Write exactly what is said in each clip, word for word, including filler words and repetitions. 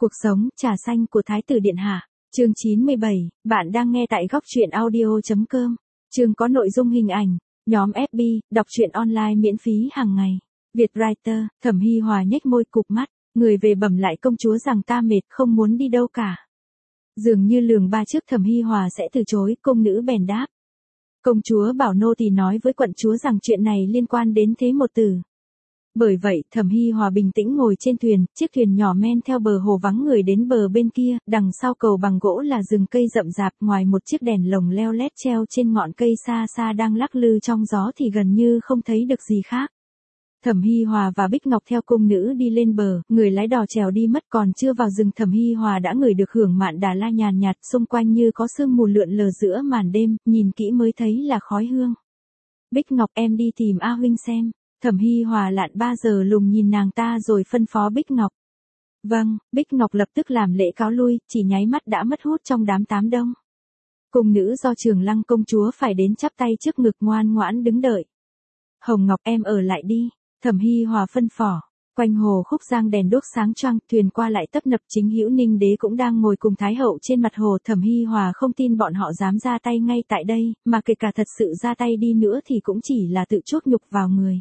Cuộc sống, trà xanh của Thái tử Điện Hạ. Chương chín mươi bảy, bạn đang nghe tại góc truyện audio.com. Chương có nội dung hình ảnh, nhóm ép bê, đọc truyện online miễn phí hàng ngày. Việt Writer, Thẩm Hi Hòa nhếch môi cụp mắt, người về bẩm lại công chúa rằng ta mệt không muốn đi đâu cả. Dường như lường ba trước Thẩm Hi Hòa sẽ từ chối, công nữ bèn đáp. Công chúa bảo nô tỳ nói với quận chúa rằng chuyện này liên quan đến thế một từ. Bởi vậy, Thẩm Hi Hòa bình tĩnh ngồi trên thuyền, chiếc thuyền nhỏ men theo bờ hồ vắng người đến bờ bên kia, đằng sau cầu bằng gỗ là rừng cây rậm rạp, ngoài một chiếc đèn lồng leo lét treo trên ngọn cây xa xa đang lắc lư trong gió thì gần như không thấy được gì khác. Thẩm Hi Hòa và Bích Ngọc theo cung nữ đi lên bờ, người lái đò chèo đi mất, còn chưa vào rừng Thẩm Hi Hòa đã ngửi được hương mạn đà la nhàn nhạt, xung quanh như có sương mù lượn lờ giữa màn đêm, nhìn kỹ mới thấy là khói hương. Bích Ngọc, em đi tìm A huynh xem. Thẩm Hi Hòa lặn ba giờ lùng nhìn nàng ta rồi phân phó Bích Ngọc. Vâng, Bích Ngọc lập tức làm lễ cáo lui, chỉ nháy mắt đã mất hút trong đám tám đông. Cung nữ do Trường Lăng công chúa phải đến chắp tay trước ngực ngoan ngoãn đứng đợi. Hồng Ngọc, em ở lại đi. Thẩm Hi Hòa phân phò. Quanh hồ Khúc Giang đèn đuốc sáng choang, thuyền qua lại tấp nập, chính Hữu Ninh đế cũng đang ngồi cùng Thái hậu trên mặt hồ. Thẩm Hi Hòa không tin bọn họ dám ra tay ngay tại đây, mà kể cả thật sự ra tay đi nữa thì cũng chỉ là tự chuốc nhục vào người.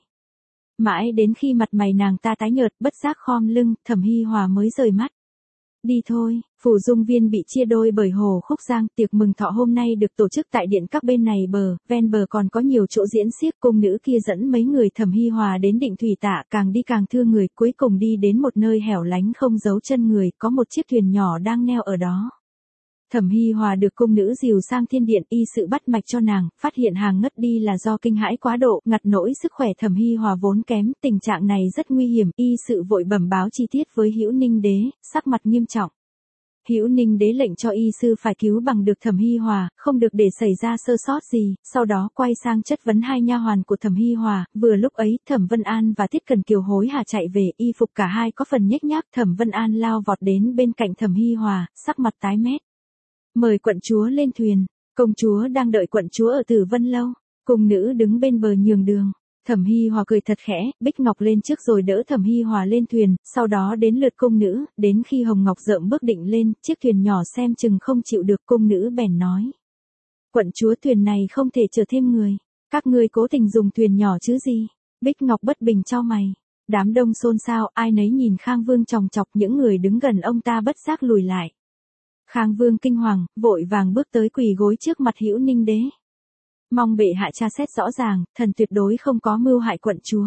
Mãi đến khi mặt mày nàng ta tái nhợt, bất giác khom lưng, Thẩm Hi Hòa mới rời mắt. Đi thôi, phủ dung viên bị chia đôi bởi hồ Khúc Giang, tiệc mừng thọ hôm nay được tổ chức tại điện các bên này bờ, ven bờ còn có nhiều chỗ diễn xiếc, cung nữ kia dẫn mấy người Thẩm Hi Hòa đến định thủy tạ, càng đi càng thưa người, cuối cùng đi đến một nơi hẻo lánh không giấu chân người, có một chiếc thuyền nhỏ đang neo ở đó. Thẩm Hi Hòa được cung nữ dìu sang thiên điện, y sự bắt mạch cho nàng, phát hiện hàng ngất đi là do kinh hãi quá độ, ngặt nỗi sức khỏe Thẩm Hi Hòa vốn kém, tình trạng này rất nguy hiểm, y sự vội bẩm báo chi tiết với Hữu Ninh đế, sắc mặt nghiêm trọng. Hữu Ninh đế lệnh cho y sư phải cứu bằng được Thẩm Hi Hòa, không được để xảy ra sơ sót gì, sau đó quay sang chất vấn hai nha hoàn của Thẩm Hi Hòa, vừa lúc ấy, Thẩm Vân An và Tiết Cần Kiều hối hả chạy về, y phục cả hai có phần nhếch nhác, Thẩm Vân An lao vọt đến bên cạnh Thẩm Hi Hòa, sắc mặt tái mét. Mời quận chúa lên thuyền, công chúa đang đợi quận chúa ở Tử Vân lâu, cung nữ đứng bên bờ nhường đường. Thẩm Hi Hòa cười thật khẽ, Bích Ngọc lên trước rồi đỡ Thẩm Hi Hòa lên thuyền, sau đó đến lượt cung nữ, đến khi Hồng Ngọc rợm bước định lên, chiếc thuyền nhỏ xem chừng không chịu được, cung nữ bèn nói. Quận chúa, thuyền này không thể chở thêm người, các ngươi cố tình dùng thuyền nhỏ chứ gì. Bích Ngọc bất bình chau mày. Đám đông xôn xao, ai nấy nhìn Khang Vương chòng chọc, những người đứng gần ông ta bất giác lùi lại. Khang Vương kinh hoàng, vội vàng bước tới quỳ gối trước mặt Hữu Ninh đế. Mong bệ hạ tra xét rõ ràng, thần tuyệt đối không có mưu hại quận chúa.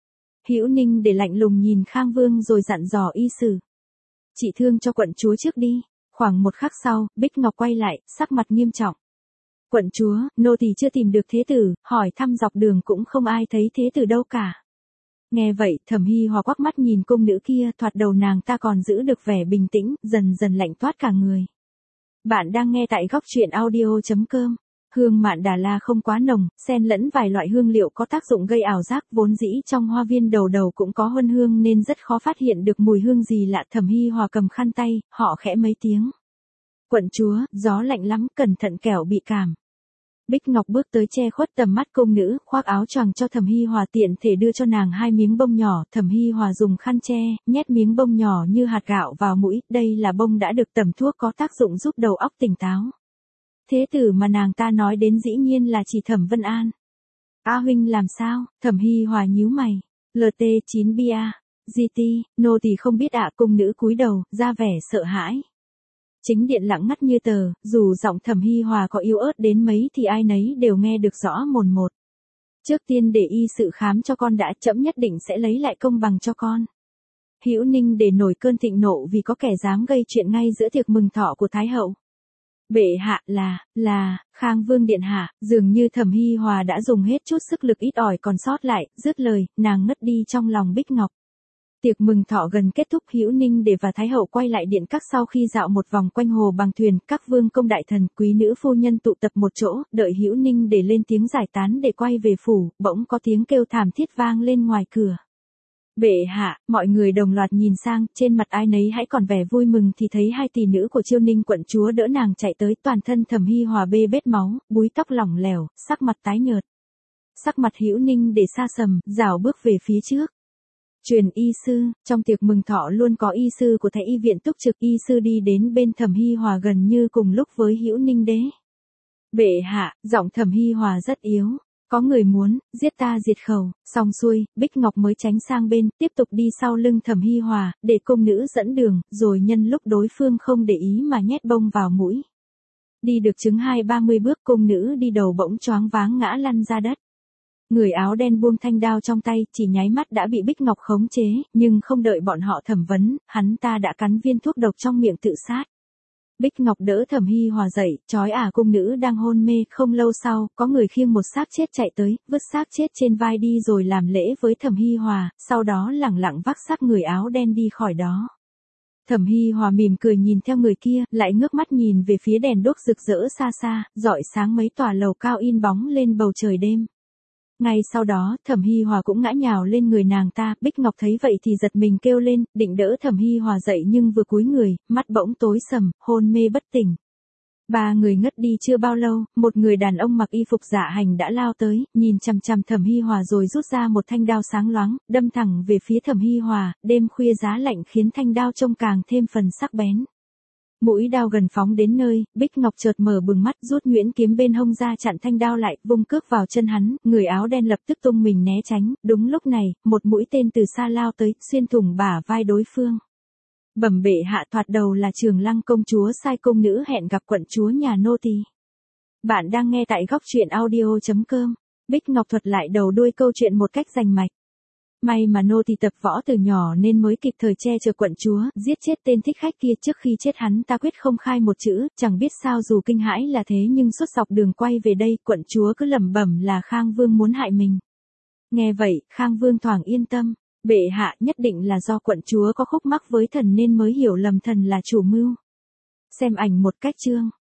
Hữu Ninh để lạnh lùng nhìn Khang Vương rồi dặn dò y sử. Trị thương cho quận chúa trước đi. Khoảng một khắc sau, Bích Ngọc quay lại, sắc mặt nghiêm trọng. Quận chúa, nô tỳ chưa tìm được thế tử, hỏi thăm dọc đường cũng không ai thấy thế tử đâu cả. Nghe vậy, Thẩm Hi Hòa quắc mắt nhìn cung nữ kia, thoạt đầu nàng ta còn giữ được vẻ bình tĩnh, dần dần lạnh toát cả người. Bạn đang nghe tại góc truyện audio.com. Hương mạn đà la không quá nồng, xen lẫn vài loại hương liệu có tác dụng gây ảo giác, vốn dĩ trong hoa viên đầu đầu cũng có huân hương nên rất khó phát hiện được mùi hương gì lạ. Thẩm Hi Hòa cầm khăn tay, họ khẽ mấy tiếng. Quận chúa, gió lạnh lắm, cẩn thận kẻo bị cảm. Bích Ngọc bước tới che khuất tầm mắt cung nữ, khoác áo choàng cho Thẩm Hi Hòa, tiện thể đưa cho nàng hai miếng bông nhỏ. Thẩm Hi Hòa dùng khăn che, nhét miếng bông nhỏ như hạt gạo vào mũi, đây là bông đã được tẩm thuốc có tác dụng giúp đầu óc tỉnh táo. Thế tử mà nàng ta nói đến dĩ nhiên là chỉ Thẩm Vân An. A huynh làm sao? Thẩm Hi Hòa nhíu mày. lờ tê chín bê a, giê tê, nô tỳ không biết ạ. Cung nữ cúi đầu, ra vẻ sợ hãi. Chính điện lặng ngắt như tờ, dù giọng Thẩm Hi Hòa có yếu ớt đến mấy thì ai nấy đều nghe được rõ mồn một. Trước tiên để y sự khám cho con đã, trẫm nhất định sẽ lấy lại công bằng cho con. Hữu Ninh để nổi cơn thịnh nộ vì có kẻ dám gây chuyện ngay giữa tiệc mừng thọ của Thái hậu. Bệ hạ là, là, Khang Vương điện hạ, dường như Thẩm Hi Hòa đã dùng hết chút sức lực ít ỏi còn sót lại, dứt lời, nàng ngất đi trong lòng Bích Ngọc. Tiệc mừng thọ gần kết thúc, Hữu Ninh để và Thái hậu quay lại điện các sau khi dạo một vòng quanh hồ bằng thuyền, các vương công đại thần, quý nữ phu nhân tụ tập một chỗ, đợi Hữu Ninh để lên tiếng giải tán để quay về phủ, bỗng có tiếng kêu thảm thiết vang lên ngoài cửa. Bệ hạ, mọi người đồng loạt nhìn sang, trên mặt ai nấy hãy còn vẻ vui mừng thì thấy hai tỷ nữ của Chiêu Ninh quận chúa đỡ nàng chạy tới, toàn thân Thẩm Hi Hòa bê bết máu, búi tóc lỏng lẻo, sắc mặt tái nhợt. Sắc mặt Hữu Ninh để xa sầm, rảo bước về phía trước. Truyền y sư, trong tiệc mừng thọ luôn có y sư của Thái y viện túc trực, y sư đi đến bên Thẩm Hi Hòa gần như cùng lúc với Hữu Ninh đế. Bệ hạ, giọng Thẩm Hi Hòa rất yếu, có người muốn giết ta diệt khẩu. Xong xuôi, Bích Ngọc mới tránh sang bên, tiếp tục đi sau lưng Thẩm Hi Hòa, để cung nữ dẫn đường, rồi nhân lúc đối phương không để ý mà nhét bông vào mũi. Đi được chừng hai ba mươi bước, cung nữ đi đầu bỗng choáng váng ngã lăn ra đất. Người áo đen buông thanh đao trong tay, chỉ nháy mắt đã bị Bích Ngọc khống chế, nhưng không đợi bọn họ thẩm vấn, hắn ta đã cắn viên thuốc độc trong miệng tự sát. Bích Ngọc đỡ Thẩm Hi Hòa dậy, trói ả cung nữ đang hôn mê. Không lâu sau, có người khiêng một xác chết chạy tới, vứt xác chết trên vai đi rồi làm lễ với Thẩm Hi Hòa, sau đó lẳng lặng vác xác người áo đen đi khỏi đó. Thẩm Hi Hòa mỉm cười nhìn theo người kia, lại ngước mắt nhìn về phía đèn đuốc rực rỡ xa xa, rọi sáng mấy tòa lầu cao in bóng lên bầu trời đêm. Ngay sau đó, Thẩm Hi Hòa cũng ngã nhào lên người nàng ta. Bích Ngọc thấy vậy thì giật mình kêu lên, định đỡ Thẩm Hi Hòa dậy nhưng vừa cúi người, mắt bỗng tối sầm, hôn mê bất tỉnh. Ba người ngất đi chưa bao lâu, một người đàn ông mặc y phục dạ hành đã lao tới, nhìn chằm chằm Thẩm Hi Hòa rồi rút ra một thanh đao sáng loáng, đâm thẳng về phía Thẩm Hi Hòa. Đêm khuya giá lạnh khiến thanh đao trông càng thêm phần sắc bén. Mũi đao gần phóng đến nơi, Bích Ngọc chợt mở bừng mắt, rút nhuyễn kiếm bên hông ra chặn thanh đao lại, vung cước vào chân hắn. Người áo đen lập tức tung mình né tránh. Đúng lúc này, một mũi tên từ xa lao tới, xuyên thủng bả vai đối phương. Bẩm bệ hạ, thoạt đầu là Trường Lăng công chúa sai công nữ hẹn gặp quận chúa nhà nô tỳ. Bạn đang nghe tại góc truyện audio chấm com. Bích Ngọc thuật lại đầu đuôi câu chuyện một cách rành mạch. May mà nô tỳ tập võ từ nhỏ nên mới kịp thời che chở quận chúa, giết chết tên thích khách kia. Trước khi chết hắn ta quyết không khai một chữ, chẳng biết sao dù kinh hãi là thế nhưng suốt dọc đường quay về đây, quận chúa cứ lẩm bẩm là Khang Vương muốn hại mình. Nghe vậy, Khang Vương thoáng yên tâm. Bệ hạ, nhất định là do quận chúa có khúc mắc với thần nên mới hiểu lầm thần là chủ mưu. Xem ảnh một cách chương.